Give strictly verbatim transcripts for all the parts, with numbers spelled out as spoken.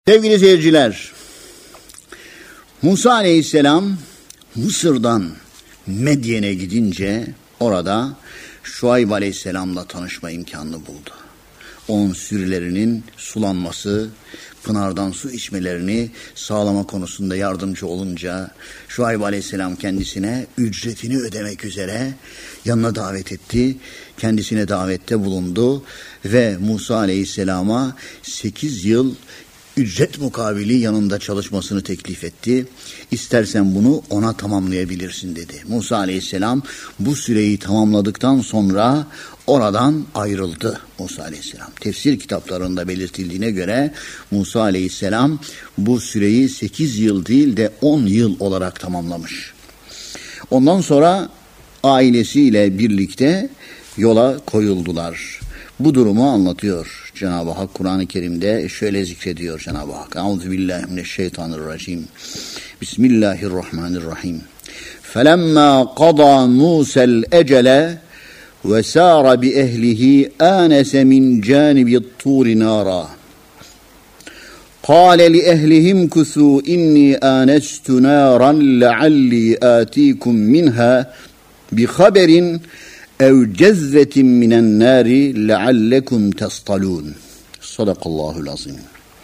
Sevgili seyirciler, Musa Aleyhisselam Mısır'dan Medyen'e gidince orada Şuayb Aleyhisselam'la tanışma imkanını buldu. Onun sürülerinin sulanması, pınardan su içmelerini sağlama konusunda yardımcı olunca Şuayb Aleyhisselam kendisine ücretini ödemek üzere yanına davet etti. Kendisine davette bulundu ve Musa Aleyhisselam'a sekiz yıl ücret mukabili yanında çalışmasını teklif etti. İstersen bunu ona tamamlayabilirsin dedi. Musa Aleyhisselam bu süreyi tamamladıktan sonra oradan ayrıldı Musa Aleyhisselam. Tefsir kitaplarında belirtildiğine göre Musa Aleyhisselam bu süreyi sekiz yıl değil de on yıl olarak tamamlamış. Ondan sonra ailesiyle birlikte yola koyuldular. Bu durumu anlatıyor Cenab-ı Hak Kur'an-ı Kerim'de şöyle zikrediyor Cenab-ı Hak. Euzubillahimineşşeytanirracim. Bismillahirrahmanirrahim. Felemma qada Musa'l ecele ve sara bi ehlihi anase min canibi't-tur nara. قال لأهلهم كثوا إني آنست نارا لعلي آتيكم منها بخبر اَوْ جَزَّةٍ مِنَ النَّارِ لَعَلَّكُمْ تَصْطَلُونَ. Sadakallahul azim.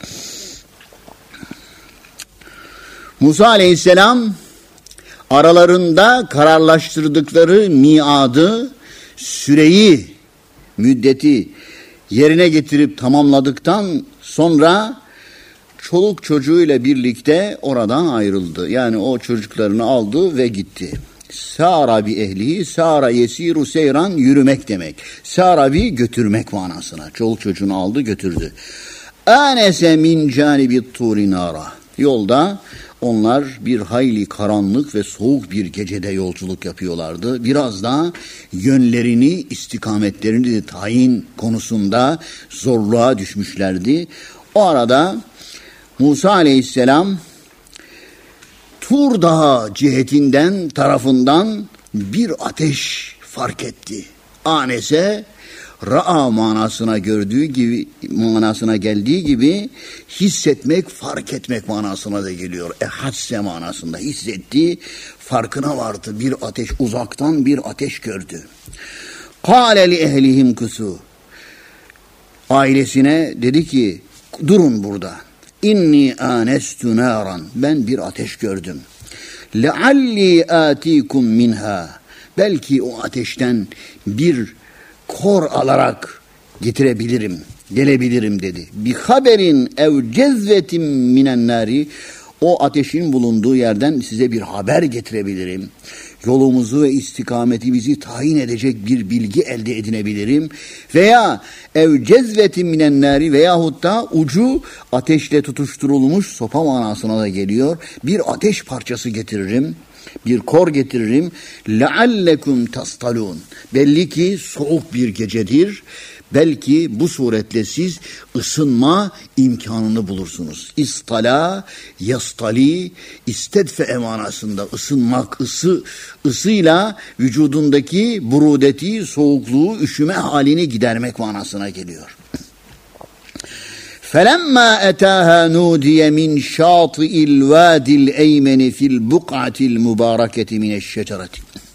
Musa Aleyhisselam aralarında kararlaştırdıkları miadı, süreyi, müddeti yerine getirip tamamladıktan sonra çoluk çocuğuyla birlikte oradan ayrıldı. Yani o çocuklarını aldı ve gitti. Sara bi ehlihi, sara yesiru seyran, yürümek demek. Sara bi götürmek manasına. Çoluk çocuğunu aldı götürdü. Anese min canibit turi nara. Yolda onlar bir hayli karanlık ve soğuk bir gecede yolculuk yapıyorlardı. Biraz da yönlerini, istikametlerini de tayin konusunda zorluğa düşmüşlerdi. O arada Musa Aleyhisselam Tur Dağı cihetinden, tarafından bir ateş fark etti. Anese, ra'a manasına gördüğü gibi, manasına geldiği gibi hissetmek, fark etmek manasına da geliyor. Ehasse manasında hissetti, farkına vardı. Bir ateş, uzaktan bir ateş gördü. Kâle li ehlihim kusu. Ailesine dedi ki, durun burada. İnni anestu naran. Ben bir ateş gördüm. Lealli atikum minha. Belki o ateşten bir kor alarak getirebilirim, gelebilirim dedi. Bi haberin ev cezvetin minen nari. O ateşin bulunduğu yerden size bir haber getirebilirim. Yolumuzu ve istikametimizi tayin edecek bir bilgi elde edinebilirim. Veya ev cezvetin minen nari veyahut da ucu ateşle tutuşturulmuş sopa manasına da geliyor. Bir ateş parçası getiririm. Bir kor getiririm. Leallekum tastalun. Belli ki soğuk bir gecedir. Belki bu suretle siz ısınma imkanını bulursunuz. İstala, yastali, istedfe manasında ısınmak, ısı, ısıyla vücudundaki burudeti, soğukluğu, üşüme halini gidermek manasına geliyor. فَلَمَّا اَتَاهَا نُودِيَ مِنْ شَاطِئِ الْوَادِ الْاَيْمَنِ فِي الْبُقْعَةِ الْمُبَارَكَةِ مِنَ الشَّجَرَةِ.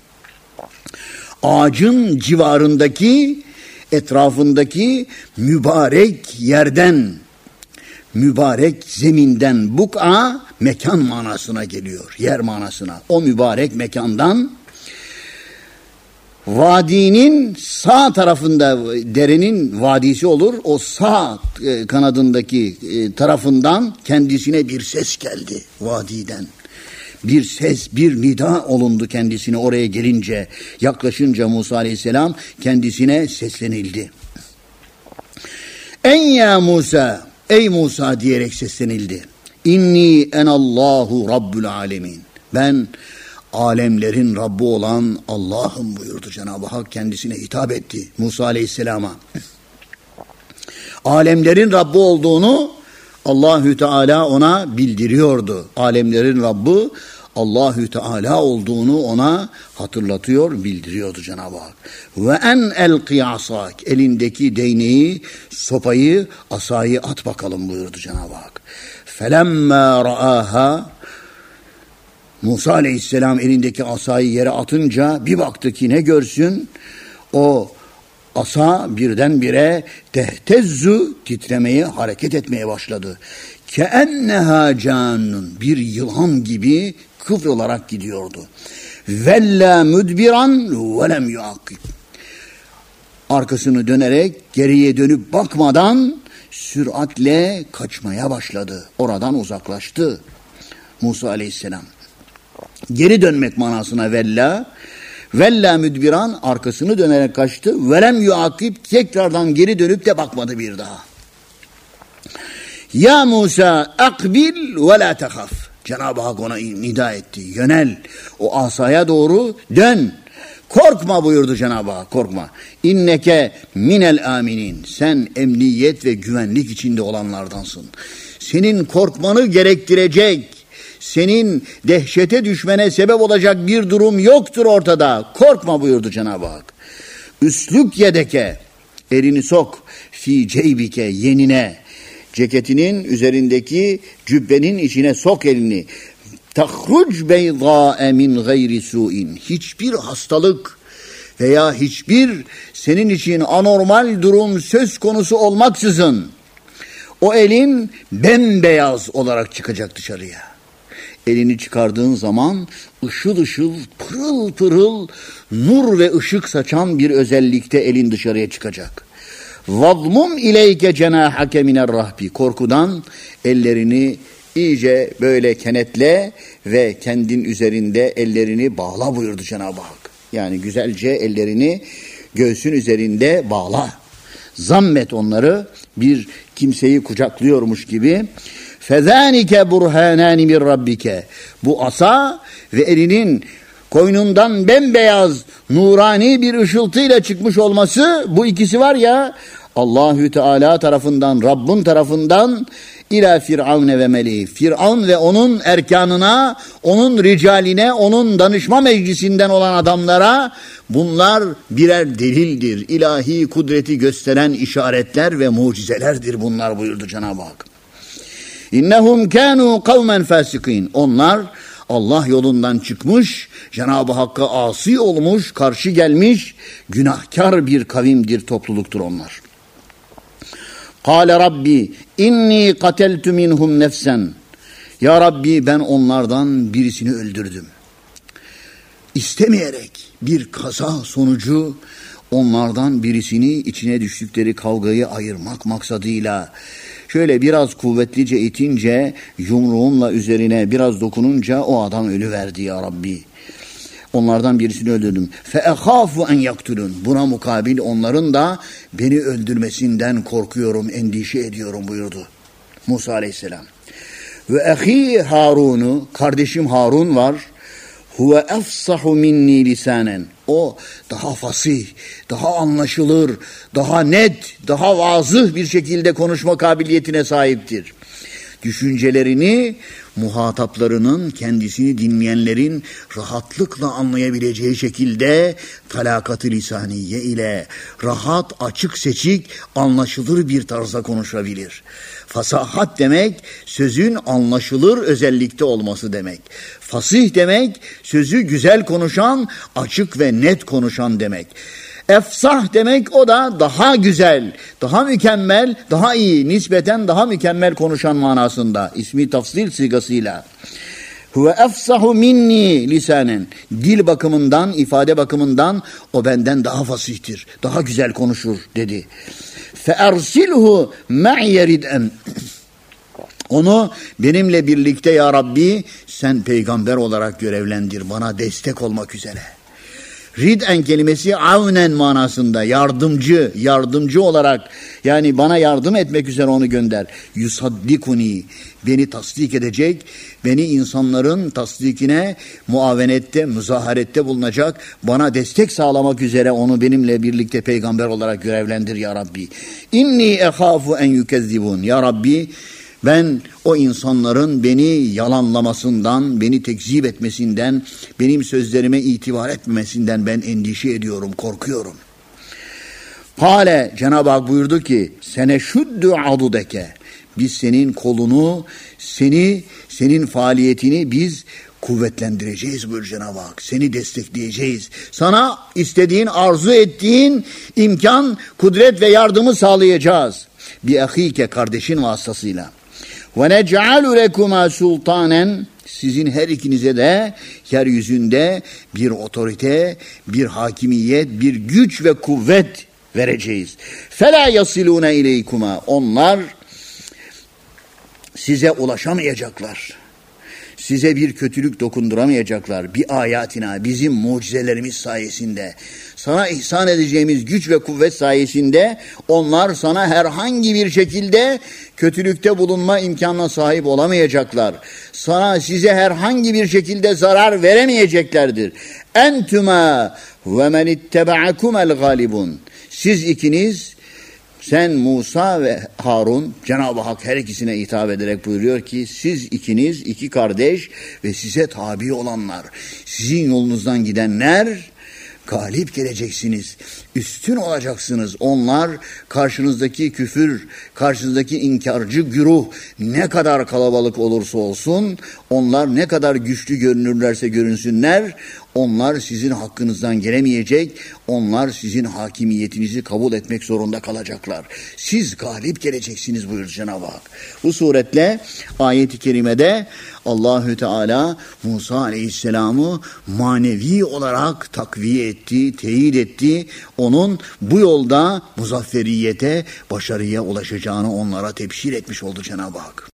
Ağacın civarındaki, etrafındaki mübarek yerden, mübarek zeminden, buk'a mekan manasına geliyor, yer manasına. O mübarek mekandan vadinin sağ tarafında, derenin vadisi olur, o sağ kanadındaki tarafından kendisine bir ses geldi vadiden. Bir ses, bir nida olundu kendisine oraya gelince, yaklaşınca Musa Aleyhisselam kendisine seslenildi. En ya Musa, ey Musa diyerek seslenildi. İnni enallahu rabbul alemin. Ben alemlerin Rabbi olan Allah'ım buyurdu Cenab-ı Hak, kendisine hitap etti Musa Aleyhisselam'a. Alemlerin Rabbi olduğunu Allahü Teala ona bildiriyordu. Alemlerin Rabbi Allahü Teala olduğunu ona hatırlatıyor, bildiriyordu Cenab-ı Hak. Ve en elqi asak, elindeki değneği, sopayı, asayı at bakalım buyurdu Cenab-ı Hak. Felemma ra'aha, Musa aleyhisselam elindeki asayı yere atınca bir baktı ki ne görsün? O asa birdenbire tehtezzu, titremeye, hareket etmeye başladı. Keenneha canun, bir yılan gibi kıvrılarak gidiyordu. Vella müdbiran ve lem yuakib. Arkasını dönerek, geriye dönüp bakmadan süratle kaçmaya başladı. Oradan uzaklaştı Musa aleyhisselam. Geri dönmek manasına vella. Vella müdbiran, arkasını dönerek kaçtı. Velem yuakib, tekrardan geri dönüp de bakmadı bir daha. Ya Musa akbil ve la tehaf. Cenab-ı Hak ona nida etti. Yönel, o asaya doğru dön. Korkma buyurdu Cenab-ı Hak, korkma. İnneke minel aminin. Sen emniyet ve güvenlik içinde olanlardansın. Senin korkmanı gerektirecek, senin dehşete düşmene sebep olacak bir durum yoktur ortada. Korkma buyurdu Cenab-ı Hak. Üslük yedeke, elini sok, fi ceybike, yenine, ceketinin üzerindeki cübbenin içine sok elini. Tahruc beydâe min gayri su'in. Hiçbir hastalık veya hiçbir senin için anormal durum söz konusu olmaksızın o elin bembeyaz olarak çıkacak dışarıya. Elini çıkardığın zaman ışıl ışıl, pırıl pırıl, nur ve ışık saçan bir özellikte elin dışarıya çıkacak. Vazmum ileyke cenahake miner rahbi. Korkudan ellerini iyice böyle kenetle ve kendin üzerinde ellerini bağla buyurdu Cenab-ı Hak. Yani güzelce ellerini göğsün üzerinde bağla. Zammet onları, bir kimseyi kucaklıyormuş gibi. Fezânike burhânâni min rabbike. Bu asa ve elinin koynundan bembeyaz nurani bir ışıltıyla çıkmış olması, bu ikisi var ya, Allahü Teala tarafından, Rabbin tarafından ila Firavun ve meleği. Firavun ve onun erkanına, onun ricaline, onun danışma meclisinden olan adamlara bunlar birer delildir. İlahi kudreti gösteren işaretler ve mucizelerdir bunlar buyurdu Cenab-ı Hak. İnnehum kânû kavmen fâsikîn. Onlar Allah yolundan çıkmış, Cenab-ı Hakk'a asi olmuş, karşı gelmiş, günahkar bir kavimdir, topluluktur onlar. Kâle Rabbi inni kateltu minhum nefsen. Ya Rabbi, ben onlardan birisini öldürdüm. İstemeyerek, bir kaza sonucu onlardan birisini, içine düştükleri kavgayı ayırmak maksadıyla şöyle biraz kuvvetlice itince, yumruğumla üzerine biraz dokununca o adam ölüverdi ya Rabbi. Onlardan birisini öldürdüm. Feekhafu en yaktulun. Buna mukabil onların da beni öldürmesinden korkuyorum, endişe ediyorum buyurdu Musa aleyhisselam. Ve ahi Harun'u, kardeşim Harun var. Huve efsahu minni lisanen. O daha fasih, daha anlaşılır, daha net, daha vazıh bir şekilde konuşma kabiliyetine sahiptir. Düşüncelerini muhataplarının, kendisini dinleyenlerin rahatlıkla anlayabileceği şekilde talakat-ı lisaniye ile rahat, açık, seçik, anlaşılır bir tarzda konuşabilir. Fasahat demek sözün anlaşılır özellikte olması demek. Fasih demek sözü güzel konuşan, açık ve net konuşan demek. Efsah demek o da daha güzel, daha mükemmel, daha iyi, nispeten daha mükemmel konuşan manasında. İsmi tafsil sigasıyla. Huve efsahu minni lisanen. Dil bakımından, ifade bakımından o benden daha fasihtir, daha güzel konuşur dedi. Fe ersilhu ma'iye rid'en. Onu benimle birlikte ya Rabbi sen peygamber olarak görevlendir, bana destek olmak üzere. Rid'en kelimesi avnen manasında, yardımcı, yardımcı olarak, yani bana yardım etmek üzere onu gönder. Yusaddikuni, beni tasdik edecek, beni insanların tasdikine muavenette, müzaharette bulunacak, bana destek sağlamak üzere onu benimle birlikte peygamber olarak görevlendir ya Rabbi. İnni ekhafu en yukezzibun. Ya Rabbi, ben o insanların beni yalanlamasından, beni tekzip etmesinden, benim sözlerime itibar etmemesinden ben endişe ediyorum, korkuyorum. Kale, Cenab-ı Hak buyurdu ki, seneşuddu adudeke, Biz senin kolunu, seni, senin faaliyetini biz kuvvetlendireceğiz buyur Cenab-ı Hak. Seni destekleyeceğiz. Sana istediğin, arzu ettiğin imkan, kudret ve yardımı sağlayacağız. Bi ahike, kardeşin vasıtasıyla. Ve nec'alu lekuma sultanen, sizin her ikinize de yeryüzünde bir otorite, bir hakimiyet, bir güç ve kuvvet vereceğiz. Fela yasilune ileykuma, onlar size ulaşamayacaklar. Size bir kötülük dokunduramayacaklar. Bir ayatina, bizim mucizelerimiz sayesinde, sana ihsan edeceğimiz güç ve kuvvet sayesinde onlar sana herhangi bir şekilde kötülükte bulunma imkanına sahip olamayacaklar. Sana, size herhangi bir şekilde zarar veremeyeceklerdir. Entüme ve men ittebe'akumel galibun. Siz ikiniz, sen Musa ve Harun, Cenab-ı Hak her ikisine hitap ederek buyuruyor ki siz ikiniz, iki kardeş ve size tabi olanlar, sizin yolunuzdan gidenler galip geleceksiniz, üstün olacaksınız. Onlar karşınızdaki küfür, karşınızdaki inkarcı güruh ne kadar kalabalık olursa olsun, onlar ne kadar güçlü görünürlerse görünsünler, onlar sizin hakkınızdan gelemeyecek, onlar sizin hakimiyetinizi kabul etmek zorunda kalacaklar. Siz galip geleceksiniz buyurdu Cenab-ı Hak. Bu suretle ayet-i kerimede Allahü Teala Musa Aleyhisselam'ı manevi olarak takviye etti, teyit etti. Onun bu yolda muzafferiyete, başarıya ulaşacağını onlara tebşir etmiş oldu Cenab-ı Hak.